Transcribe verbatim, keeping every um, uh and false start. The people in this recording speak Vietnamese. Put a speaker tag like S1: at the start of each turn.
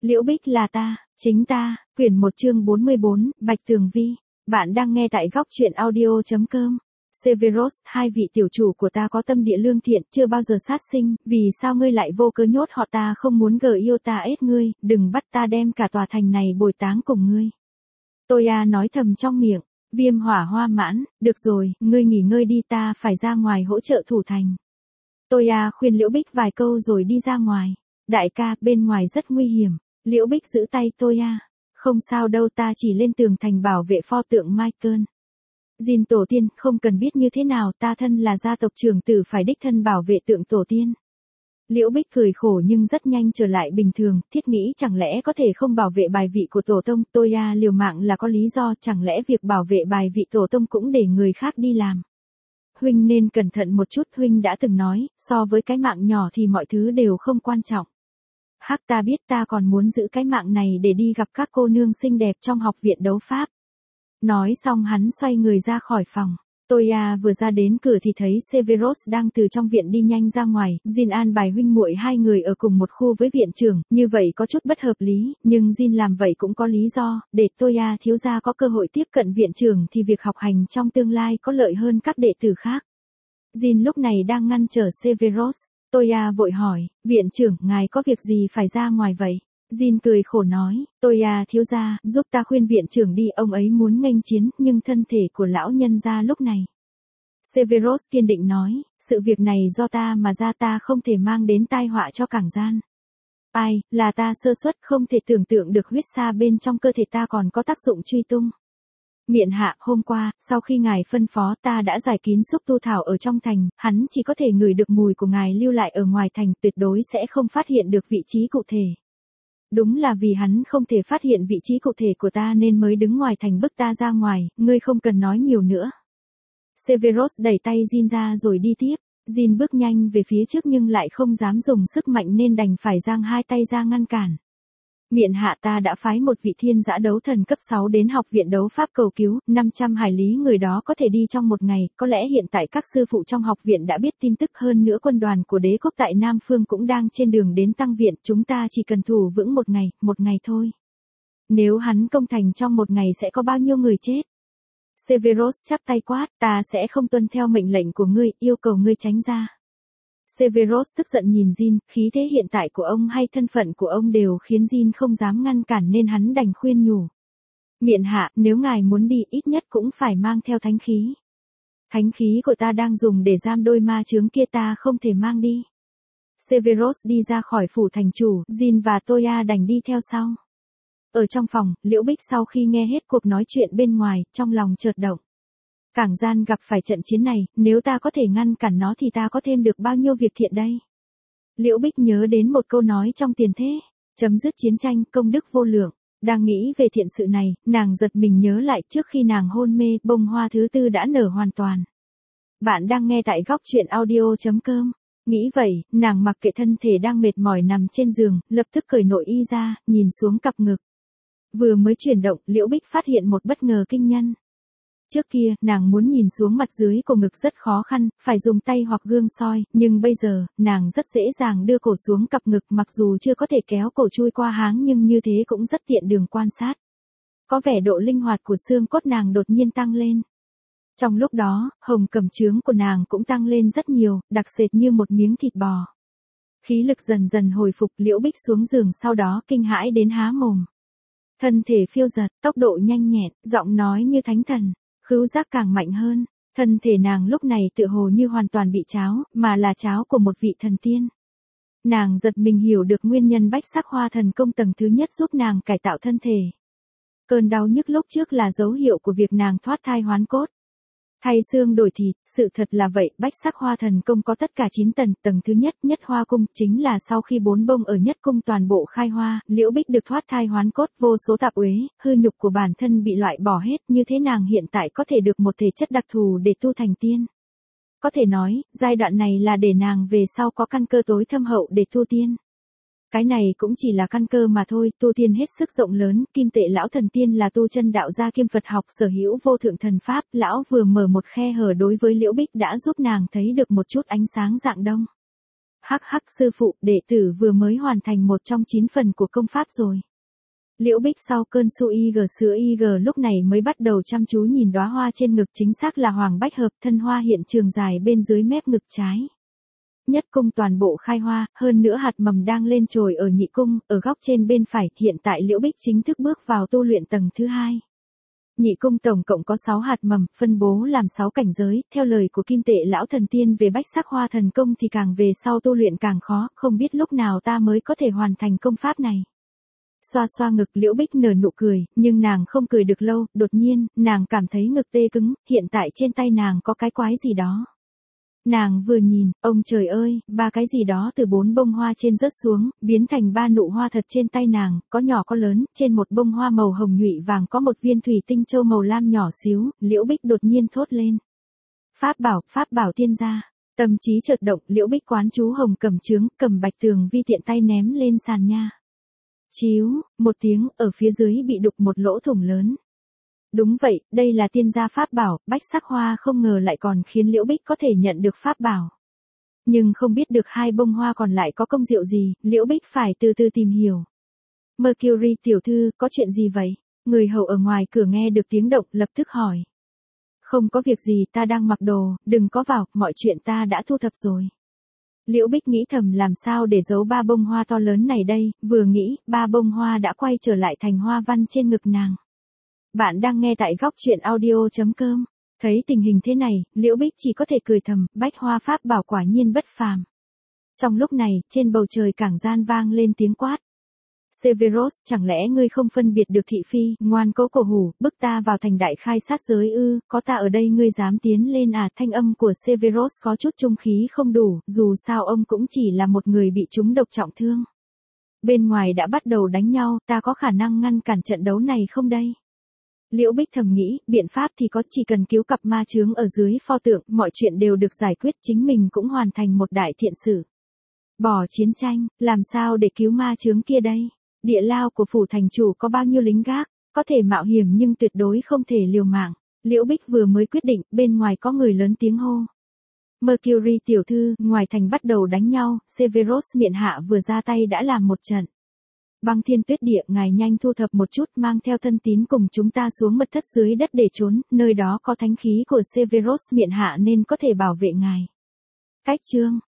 S1: Liễu Bích là ta, chính ta, quyển một chương bốn mươi bốn, Bạch Tường Vi. Bạn đang nghe tại góc truyện audio chấm com. Severus, hai vị tiểu chủ của ta có tâm địa lương thiện, chưa bao giờ sát sinh, vì sao ngươi lại vô cớ nhốt họ, ta không muốn gờ yêu ta ết ngươi, đừng bắt ta đem cả tòa thành này bồi táng cùng ngươi. Toya nói thầm trong miệng. Viêm Hỏa hoa mãn, được rồi, ngươi nghỉ ngơi đi, ta phải ra ngoài hỗ trợ thủ thành. Toya khuyên Liễu Bích vài câu rồi đi ra ngoài. Đại ca, bên ngoài rất nguy hiểm. Liễu Bích giữ tay Toya. Không sao đâu, ta chỉ lên tường thành bảo vệ pho tượng Michael. Jin tổ tiên, không cần biết như thế nào, ta thân là gia tộc trưởng tử phải đích thân bảo vệ tượng tổ tiên. Liễu Bích cười khổ nhưng rất nhanh trở lại bình thường, thiết nghĩ chẳng lẽ có thể không bảo vệ bài vị của tổ tông. Toya liều mạng là có lý do, chẳng lẽ việc bảo vệ bài vị tổ tông cũng để người khác đi làm. Huynh nên cẩn thận một chút, huynh đã từng nói, so với cái mạng nhỏ thì mọi thứ đều không quan trọng. Hắc, ta biết, ta còn muốn giữ cái mạng này để đi gặp các cô nương xinh đẹp trong học viện đấu pháp. Nói xong hắn xoay người ra khỏi phòng. Toya vừa ra đến cửa thì thấy Severus đang từ trong viện đi nhanh ra ngoài. Jin an bài huynh muội hai người ở cùng một khu với viện trưởng, như vậy có chút bất hợp lý, nhưng Jin làm vậy cũng có lý do, để Toya thiếu gia có cơ hội tiếp cận viện trưởng thì việc học hành trong tương lai có lợi hơn các đệ tử khác. Jin lúc này đang ngăn trở Severus. Toya vội hỏi, viện trưởng, ngài có việc gì phải ra ngoài vậy? Jin cười khổ nói, Toya thiếu gia, giúp ta khuyên viện trưởng đi, ông ấy muốn nghênh chiến, nhưng thân thể của lão nhân gia lúc này. Severus kiên định nói, sự việc này do ta mà ra, ta không thể mang đến tai họa cho Cảng Gian. Ai, là ta sơ suất, không thể tưởng tượng được huyết sa bên trong cơ thể ta còn có tác dụng truy tung. Miện hạ, hôm qua, sau khi ngài phân phó, ta đã giải kín xúc tu thảo ở trong thành, hắn chỉ có thể ngửi được mùi của ngài lưu lại ở ngoài thành, tuyệt đối sẽ không phát hiện được vị trí cụ thể. Đúng là vì hắn không thể phát hiện vị trí cụ thể của ta nên mới đứng ngoài thành bức ta ra ngoài, ngươi không cần nói nhiều nữa. Severus đẩy tay Jin ra rồi đi tiếp. Jin bước nhanh về phía trước nhưng lại không dám dùng sức mạnh nên đành phải giang hai tay ra ngăn cản. Miện hạ, ta đã phái một vị thiên dã đấu thần cấp sáu đến học viện đấu pháp cầu cứu, năm trăm hải lý người đó có thể đi trong một ngày, có lẽ hiện tại các sư phụ trong học viện đã biết tin tức, hơn nữa quân đoàn của đế quốc tại Nam Phương cũng đang trên đường đến tăng viện, chúng ta chỉ cần thủ vững một ngày, một ngày thôi. Nếu hắn công thành trong một ngày sẽ có bao nhiêu người chết? Severus chắp tay quát, ta sẽ không tuân theo mệnh lệnh của ngươi, yêu cầu ngươi tránh ra. Severus tức giận nhìn Jin, khí thế hiện tại của ông hay thân phận của ông đều khiến Jin không dám ngăn cản nên hắn đành khuyên nhủ. Miện hạ, nếu ngài muốn đi ít nhất cũng phải mang theo thánh khí. Thánh khí của ta đang dùng để giam đôi ma chướng kia, ta không thể mang đi. Severus đi ra khỏi phủ thành chủ, Jin và Toya đành đi theo sau. Ở trong phòng, Liễu Bích sau khi nghe hết cuộc nói chuyện bên ngoài, trong lòng chợt động. Cảng Gian gặp phải trận chiến này, nếu ta có thể ngăn cản nó thì ta có thêm được bao nhiêu việc thiện đây? Liễu Bích nhớ đến một câu nói trong tiền thế, chấm dứt chiến tranh, công đức vô lượng. Đang nghĩ về thiện sự này, nàng giật mình nhớ lại trước khi nàng hôn mê, bông hoa thứ tư đã nở hoàn toàn. Bạn đang nghe tại góc truyện audio chấm com. Nghĩ vậy, nàng mặc kệ thân thể đang mệt mỏi nằm trên giường, lập tức cởi nội y ra, nhìn xuống cặp ngực. Vừa mới chuyển động, Liễu Bích phát hiện một bất ngờ kinh nhân. Trước kia, nàng muốn nhìn xuống mặt dưới của ngực rất khó khăn, phải dùng tay hoặc gương soi, nhưng bây giờ, nàng rất dễ dàng đưa cổ xuống cặp ngực, mặc dù chưa có thể kéo cổ chui qua háng nhưng như thế cũng rất tiện đường quan sát. Có vẻ độ linh hoạt của xương cốt nàng đột nhiên tăng lên. Trong lúc đó, hồng cầm trướng của nàng cũng tăng lên rất nhiều, đặc sệt như một miếng thịt bò. Khí lực dần dần hồi phục, Liễu Bích xuống giường sau đó kinh hãi đến há mồm. Thân thể phiêu dật, tốc độ nhanh nhẹn, giọng nói như thánh thần. Khứu giác càng mạnh hơn, thân thể nàng lúc này tựa hồ như hoàn toàn bị cháo, mà là cháo của một vị thần tiên. Nàng giật mình hiểu được nguyên nhân bách sắc hoa thần công tầng thứ nhất giúp nàng cải tạo thân thể. Cơn đau nhức lúc trước là dấu hiệu của việc nàng thoát thai hoán cốt. Thay xương đổi thịt, sự thật là vậy, bách sắc hoa thần công có tất cả chín tầng, tầng thứ nhất, nhất hoa cung, chính là sau khi bốn bông ở nhất cung toàn bộ khai hoa, Liễu Bích được thoát thai hoán cốt, vô số tạp uế, hư nhục của bản thân bị loại bỏ hết, như thế nàng hiện tại có thể được một thể chất đặc thù để tu thành tiên. Có thể nói, giai đoạn này là để nàng về sau có căn cơ tối thâm hậu để tu tiên. Cái này cũng chỉ là căn cơ mà thôi, tu tiên hết sức rộng lớn, Kim Tệ lão thần tiên là tu chân đạo gia kiêm Phật học sở hữu vô thượng thần pháp, lão vừa mở một khe hở đối với Liễu Bích đã giúp nàng thấy được một chút ánh sáng rạng đông. Hắc hắc sư phụ, đệ tử vừa mới hoàn thành một trong chín phần của công pháp rồi. Liễu Bích sau cơn su y gờ sữa y gờ lúc này mới bắt đầu chăm chú nhìn đóa hoa trên ngực, chính xác là hoàng bách hợp, thân hoa hiện trường dài bên dưới mép ngực trái. Nhất cung toàn bộ khai hoa, hơn nữa hạt mầm đang lên chồi ở nhị cung, ở góc trên bên phải, hiện tại Liễu Bích chính thức bước vào tu luyện tầng thứ hai. Nhị cung tổng cộng có sáu hạt mầm, phân bố làm sáu cảnh giới, theo lời của Kim Tệ lão thần tiên về bách sắc hoa thần công thì càng về sau tu luyện càng khó, không biết lúc nào ta mới có thể hoàn thành công pháp này. Xoa xoa ngực, Liễu Bích nở nụ cười, nhưng nàng không cười được lâu, đột nhiên, nàng cảm thấy ngực tê cứng, hiện tại trên tay nàng có cái quái gì đó. Nàng vừa nhìn, ông trời ơi, ba cái gì đó từ bốn bông hoa trên rớt xuống, biến thành ba nụ hoa thật trên tay nàng, có nhỏ có lớn, trên một bông hoa màu hồng nhụy vàng có một viên thủy tinh châu màu lam nhỏ xíu, Liễu Bích đột nhiên thốt lên. Pháp bảo, pháp bảo tiên gia. Tâm trí chợt động, Liễu Bích quán chú hồng cầm trướng, cầm bạch tường vi tiện tay ném lên sàn nha. Chíu, một tiếng, ở phía dưới bị đục một lỗ thủng lớn. Đúng vậy, đây là tiên gia pháp bảo, bách sắc hoa không ngờ lại còn khiến Liễu Bích có thể nhận được pháp bảo. Nhưng không biết được hai bông hoa còn lại có công diệu gì, Liễu Bích phải từ từ tìm hiểu. Mercury tiểu thư, có chuyện gì vậy? Người hầu ở ngoài cửa nghe được tiếng động lập tức hỏi. Không có việc gì, ta đang mặc đồ, đừng có vào, mọi chuyện ta đã thu thập rồi. Liễu Bích nghĩ thầm làm sao để giấu ba bông hoa to lớn này đây, vừa nghĩ, ba bông hoa đã quay trở lại thành hoa văn trên ngực nàng. Bạn đang nghe tại góc truyện audio chấm com. Thấy tình hình thế này, Liễu Bích chỉ có thể cười thầm, bách hoa pháp bảo quả nhiên bất phàm. Trong lúc này, trên bầu trời cảng gian vang lên tiếng quát. Severus, chẳng lẽ ngươi không phân biệt được thị phi, ngoan cố cổ hủ, bức ta vào thành đại khai sát giới ư, có ta ở đây ngươi dám tiến lên à, thanh âm của Severus có chút trung khí không đủ, dù sao ông cũng chỉ là một người bị trúng độc trọng thương. Bên ngoài đã bắt đầu đánh nhau, ta có khả năng ngăn cản trận đấu này không đây? Liễu Bích thầm nghĩ, biện pháp thì có, chỉ cần cứu cặp ma chướng ở dưới pho tượng, mọi chuyện đều được giải quyết, chính mình cũng hoàn thành một đại thiện sự. Bỏ chiến tranh, làm sao để cứu ma chướng kia đây? Địa lao của phủ thành chủ có bao nhiêu lính gác, có thể mạo hiểm nhưng tuyệt đối không thể liều mạng. Liễu Bích vừa mới quyết định, bên ngoài có người lớn tiếng hô. Mercury tiểu thư, ngoài thành bắt đầu đánh nhau, Severus miện hạ vừa ra tay đã làm một trận. Băng thiên tuyết địa, ngài nhanh thu thập một chút, mang theo thân tín cùng chúng ta xuống mật thất dưới đất để trốn, nơi đó có thánh khí của Severus miện hạ nên có thể bảo vệ ngài. Cách chương